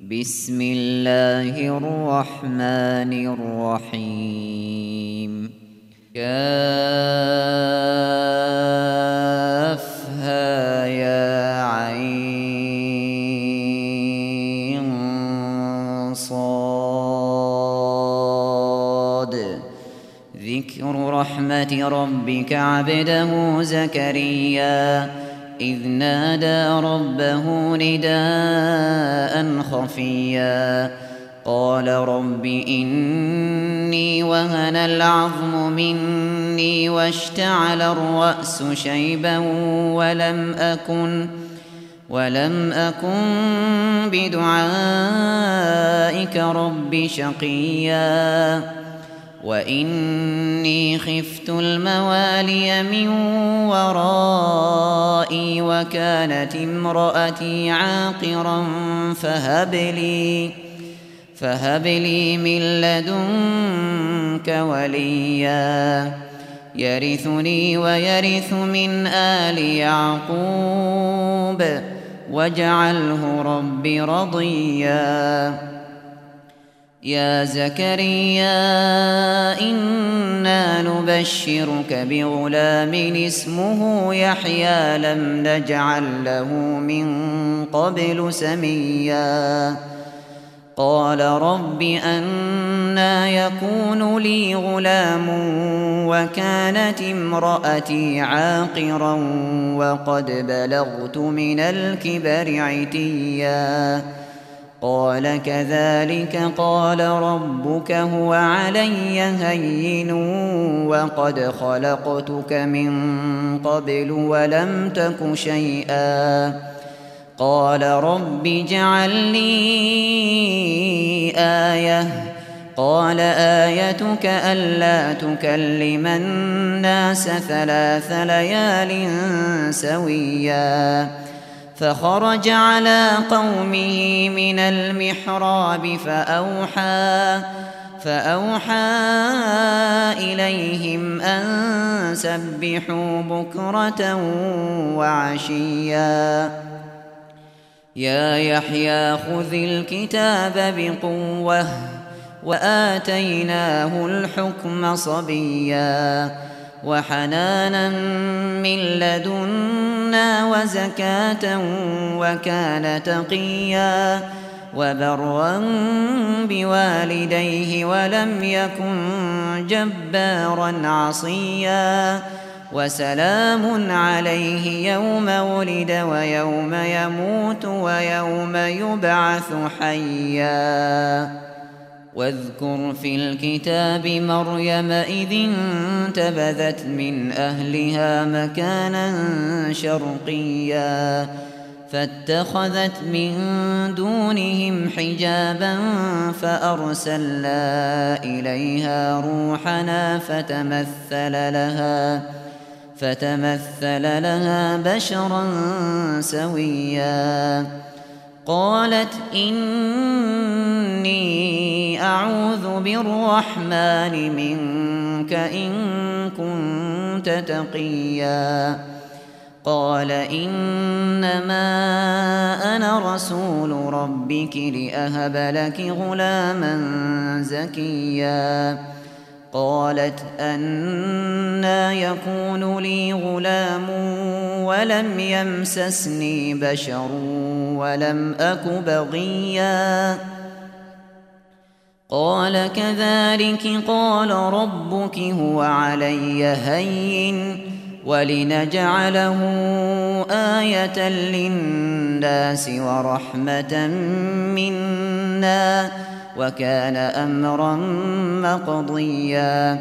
بسم الله الرحمن الرحيم كافها يا عين صاد ذكر رحمة ربك عبده زكريا إذ نادى ربه نداء خفيا قال رب إني وهن العظم مني واشتعل الرأس شيبا ولم أكن بدعائك رب شقيا وإني خفت الموالي من ورائي وكانت امرأتي عاقرا فهب لي من لدنك وليا يرثني ويرث من آل يعقوب واجعله رب رضيا يا زكريا إنا نبشرك بغلام اسمه يحيى لم نجعل له من قبل سميا قال رب أنى يكون لي غلام وكانت امرأتي عاقرا وقد بلغت من الكبر عتيا قال كذلك قال ربك هو علي هين وقد خلقتك من قبل ولم تك شيئا قال رب اجعل لي آية قال آيتك ألا تكلم الناس 3 ليال سويا فخرج على قومه من المحراب فأوحى إليهم أن سبحوا بكرة وعشيا يا يحيى خذ الكتاب بقوة وآتيناه الحكم صبيا وحنانا من لدنا وزكاة وكان تقيا وبرا بوالديه ولم يكن جبارا عصيا وسلام عليه يوم ولد ويوم يموت ويوم يبعث حيا واذكر في الكتاب مريم إذ انتبذت من أهلها مكانا شرقيا فاتخذت من دونهم حجابا فأرسلنا إليها روحنا فتمثل لها بشرا سويا قالت إني أعوذ بالرحمن منك إن كنت تقيا قال إنما أنا رسول ربك لأهب لك غلاما زكيا قالت أنى يكون لي غلام ولم يمسسني بشر ولم أك بغيا قال كذلك قال ربك هو علي هين ولنجعله آية للناس ورحمة منا وكان أمرا مقضيا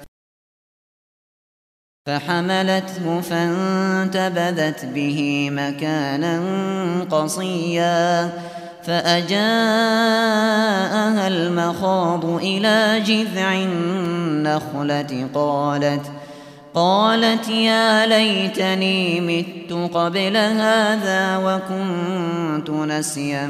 فحملته فانتبذت به مكانا قصيا فأجاءها المخاض إلى جذع النخلة قالت يا ليتني مت قبل هذا وكنت نسيا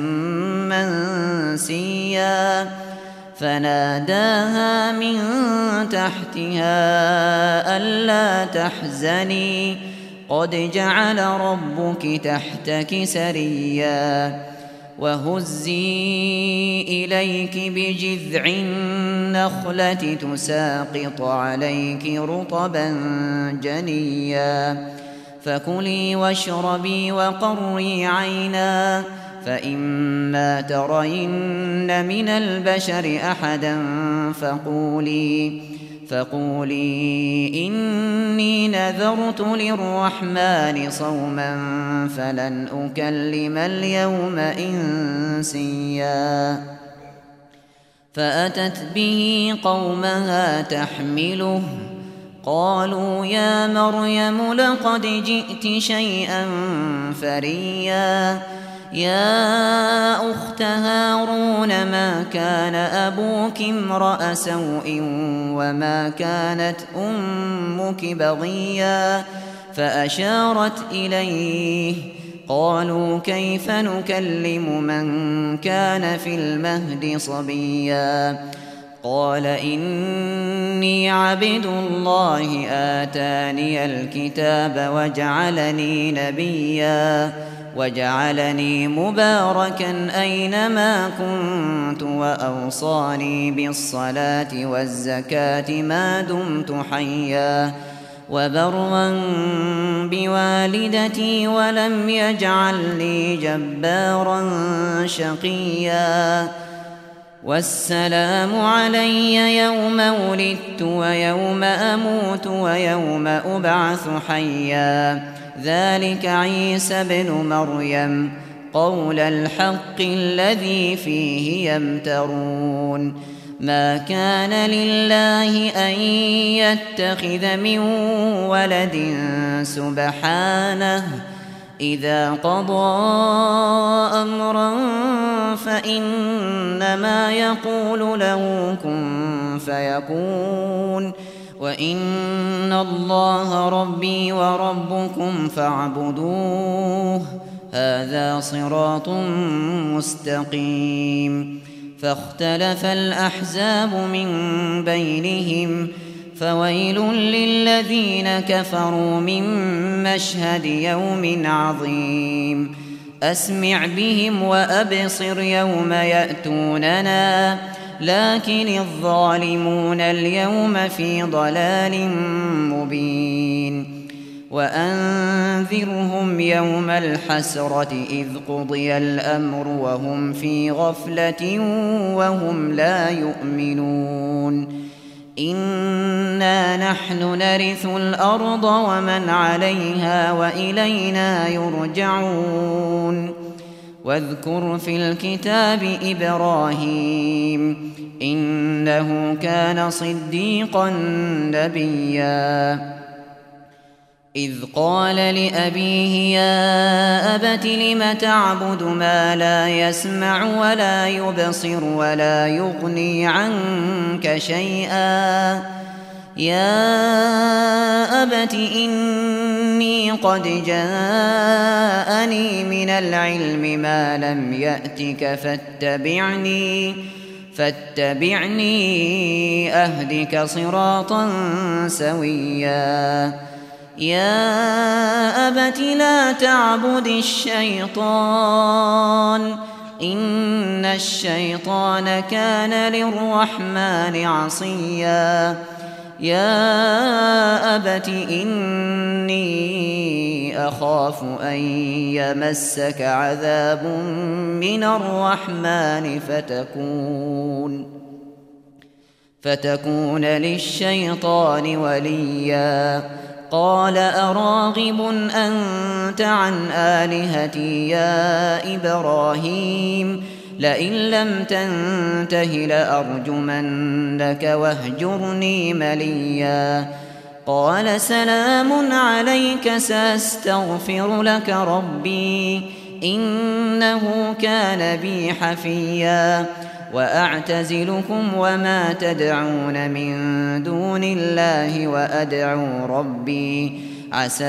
منسيا فناداها من تحتها ألا تحزني قد جعل ربك تحتك سريا وهزي إليك بجذع النخلة تساقط عليك رطبا جنيا فكلي واشربي وقري عينا فإما ترين من البشر أحدا فقولي إني نذرت للرحمن صوما فلن أكلم اليوم إنسيا فأتت به قومها تحمله قالوا يا مريم لقد جئت شيئا فريا يا أخت هارون ما كان أبوك امرأ سوء وما كانت أمك بغيا فأشارت إليه قالوا كيف نكلم من كان في المهد صبيا قال إني عبد الله آتاني الكتاب وجعلني نبيا وجعلني مباركا أينما كنت وأوصاني بالصلاة والزكاة ما دمت حيا وبرا بوالدتي ولم يجعلني جبارا شقيا والسلام علي يوم ولدت ويوم أموت ويوم أبعث حيا ذلك عيسى ابن مريم قول الحق الذي فيه يمترون ما كان لله أن يتخذ من ولد سبحانه إذا قضى أمرا فإنما يقول له كن فيكون وإن الله ربي وربكم فاعبدوه هذا صراط مستقيم فاختلف الأحزاب من بينهم فويل للذين كفروا من مشهد يوم عظيم أسمع بهم وأبصر يوم يأتوننا لكن الظالمون اليوم في ضلال مبين وأنذرهم يوم الحسرة إذ قضي الأمر وهم في غفلة وهم لا يؤمنون إنا نحن نرث الأرض ومن عليها وإلينا يرجعون واذكر في الكتاب إبراهيم إنه كان صديقا نبيا إذ قال لأبيه يا أبت لم تعبد ما لا يسمع ولا يبصر ولا يغني عنك شيئا يا أبت إني قد جاءني من العلم ما لم يأتك فاتبعني أهدك صراطا سويا يا أبت لا تعبد الشيطان إن الشيطان كان للرحمن عصيا يا أبت إني أخاف أن يمسك عذاب من الرحمن فتكون للشيطان وليا قال أراغب أنت عن آلهتي يا إبراهيم لئن لم تنته لأرجمنك واهجرني مليا قال سلام عليك سأستغفر لك ربي إنه كان بي حفيا وأعتزلكم وما تدعون من دون الله وأدعو ربي عسى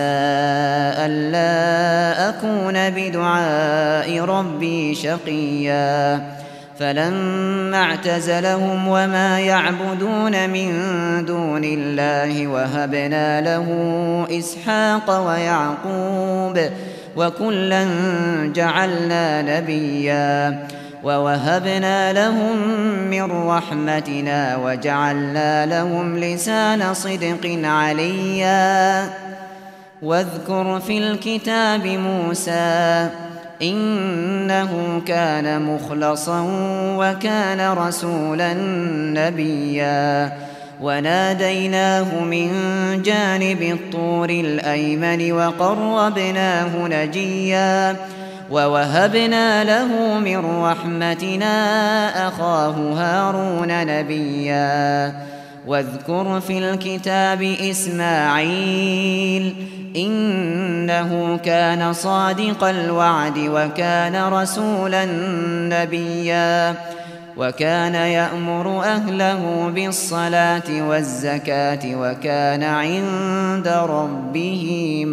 ألا أكون بدعاء ربي شقيا فلما اعتزلهم وما يعبدون من دون الله وهبنا له إسحاق ويعقوب وكلا جعلنا نبيا ووهبنا لهم من رحمتنا وجعلنا لهم لسان صدق عليا واذكر في الكتاب موسى إنه كان مخلصا وكان رسولا نبيا وناديناه من جانب الطور الأيمن وقربناه نجيا ووهبنا له من رحمتنا أخاه هارون نبيا واذكر في الكتاب إسماعيل إنه كان صادق الوعد وكان رسولا نبيا وكان يأمر أهله بالصلاة والزكاة وكان عند ربه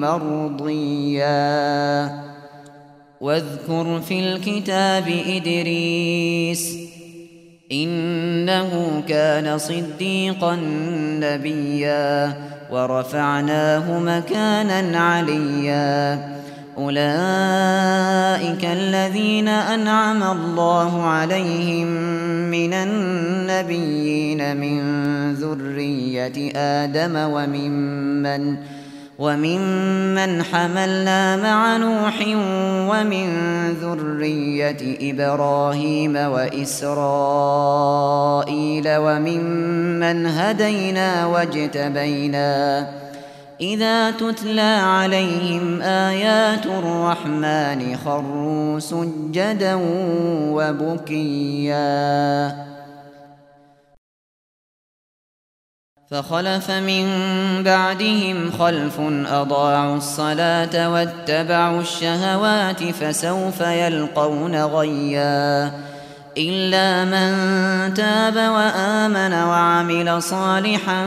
مرضيا واذكر في الكتاب إدريس إنه كان صديقا نبيا ورفعناه مكانا عليا أولئك الذين أنعم الله عليهم من النبيين من ذرية آدم وممن حملنا مع نوح ومن ذرية إبراهيم وإسرائيل وممن هدينا واجتبينا إذا تتلى عليهم آيات الرحمن خروا سجدا وبكيا فخلف من بعدهم خلف أضاعوا الصلاة واتبعوا الشهوات فسوف يلقون غيا إلا من تاب وآمن وعمل صالحا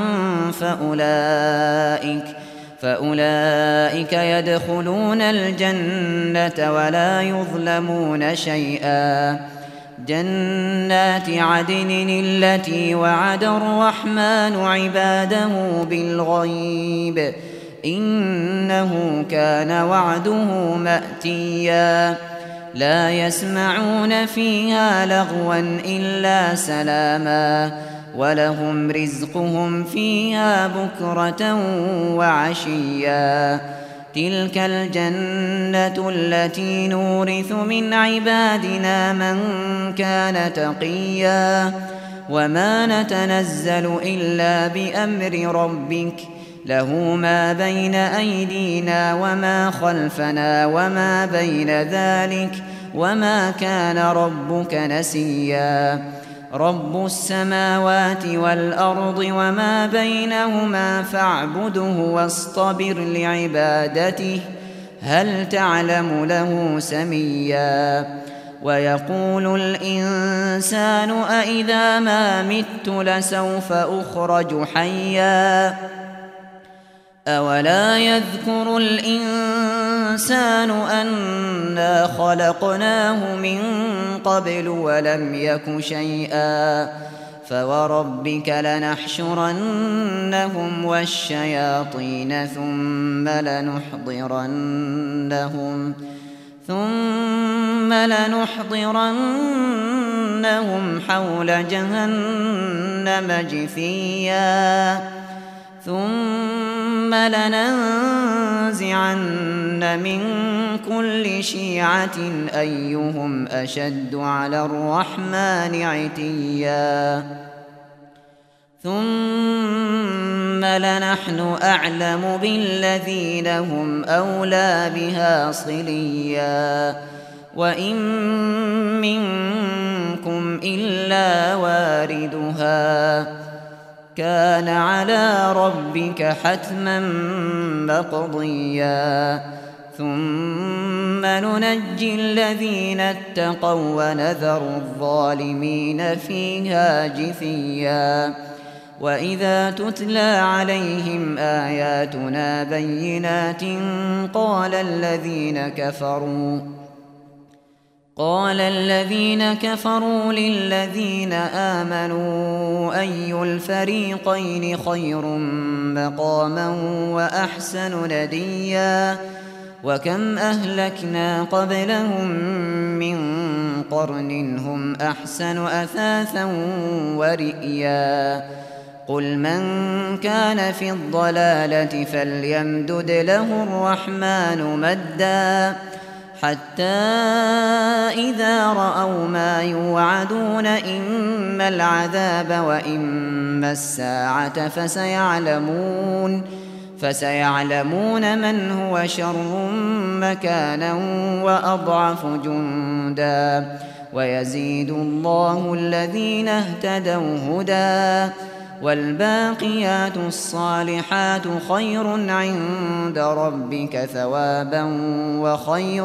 فأولئك يدخلون الجنة ولا يظلمون شيئا جنات عدن التي وعد الرحمن عباده بالغيب إنه كان وعده مأتيا لا يسمعون فيها لغوا إلا سلاما ولهم رزقهم فيها بكرة وعشيا تلك الجنة التي نورث من عبادنا من كان تقيا وما نتنزل إلا بأمر ربك له ما بين أيدينا وما خلفنا وما بين ذلك وما كان ربك نسيا رب السماوات والأرض وما بينهما فاعبده واصطبر لعبادته هل تعلم له سميا ويقول الإنسان أإذا ما مت لسوف أخرج حيا أولا يذكر الإنسان أنا خلقناه من قبل ولم يك شيئا فوربك لنحشرنهم والشياطين ثم لنحضرنهم حول جهنم جثيا ثم لننزعن من كل شيعة أيهم أشد على الرحمن عتيا ثم لنحن أعلم بالذين هم أولى بها صليا وإن منكم إلا واردها كان على ربك حتما مقضيا ثم ننجي الذين اتقوا ونذر الظالمين فيها جثيا وإذا تتلى عليهم آياتنا بينات قال الذين كفروا للذين آمنوا أي الفريقين خير مقاما وأحسن نديا وكم أهلكنا قبلهم من قرن هم أحسن أثاثا ورئيا قل من كان في الضلالة فليمدد له الرحمن مدا حتى إذا رأوا ما يوعدون إما العذاب وإما الساعة فسيعلمون من هو شر مكانا وأضعف جندا ويزيد الله الذين اهتدوا هدى والباقيات الصالحات خير عند ربك ثوابا وخير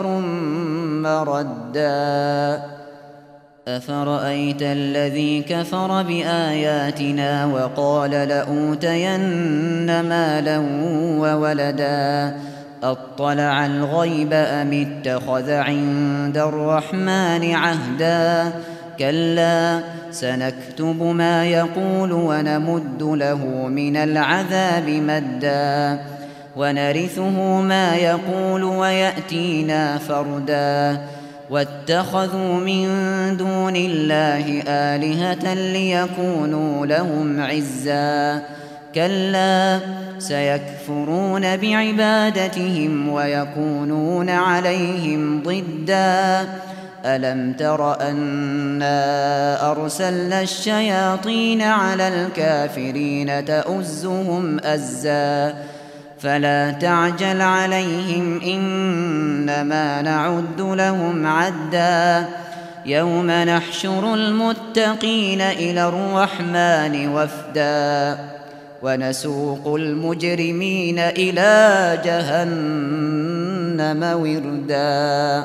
مردا أفرأيت الذي كفر بآياتنا وقال لأوتين مالا وولدا أطلع الغيب أم اتخذ عند الرحمن عهدا كلا سنكتب ما يقول ونمد له من العذاب مدا ونرثه ما يقول ويأتينا فردا واتخذوا من دون الله آلهة ليكونوا لهم عزا كلا سيكفرون بعبادتهم ويكونون عليهم ضدا ألم تر أنا أرسلنا الشياطين على الكافرين تؤزهم أزا فلا تعجل عليهم إنما نعد لهم عدا يوم نحشر المتقين إلى الرحمن وفدا ونسوق المجرمين إلى جهنم وردا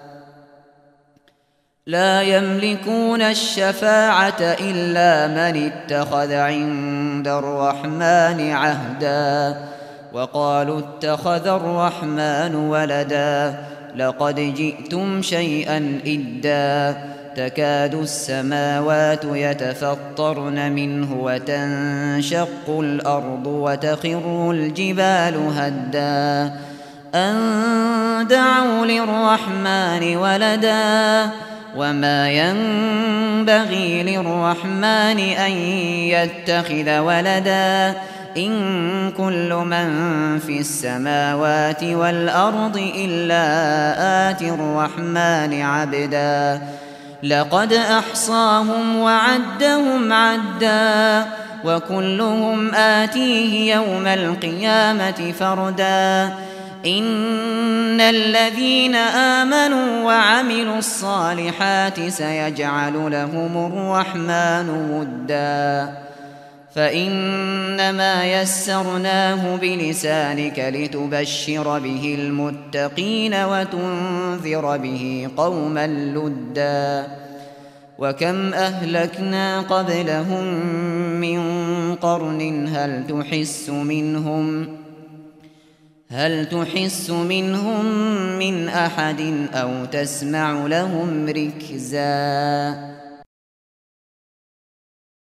لا يملكون الشفاعة إلا من اتخذ عند الرحمن عهدا وقالوا اتخذ الرحمن ولدا لقد جئتم شيئا إدا تكاد السماوات يتفطرن منه وتنشق الأرض وتخر الجبال هدا أن دعوا للرحمن ولدا وما ينبغي للرحمن أن يتخذ ولدا إن كل من في السماوات والأرض إلا آتي الرحمن عبدا لقد أحصاهم وعدهم عدا وكلهم آتيه يوم القيامة فردا إن الذين آمنوا وعملوا الصالحات سيجعل لهم الرحمن ودا فإنما يسرناه بلسانك لتبشر به المتقين وتنذر به قوما لدا وكم أهلكنا قبلهم من قرن هل تحس منهم من أحد أو تسمع لهم ركزا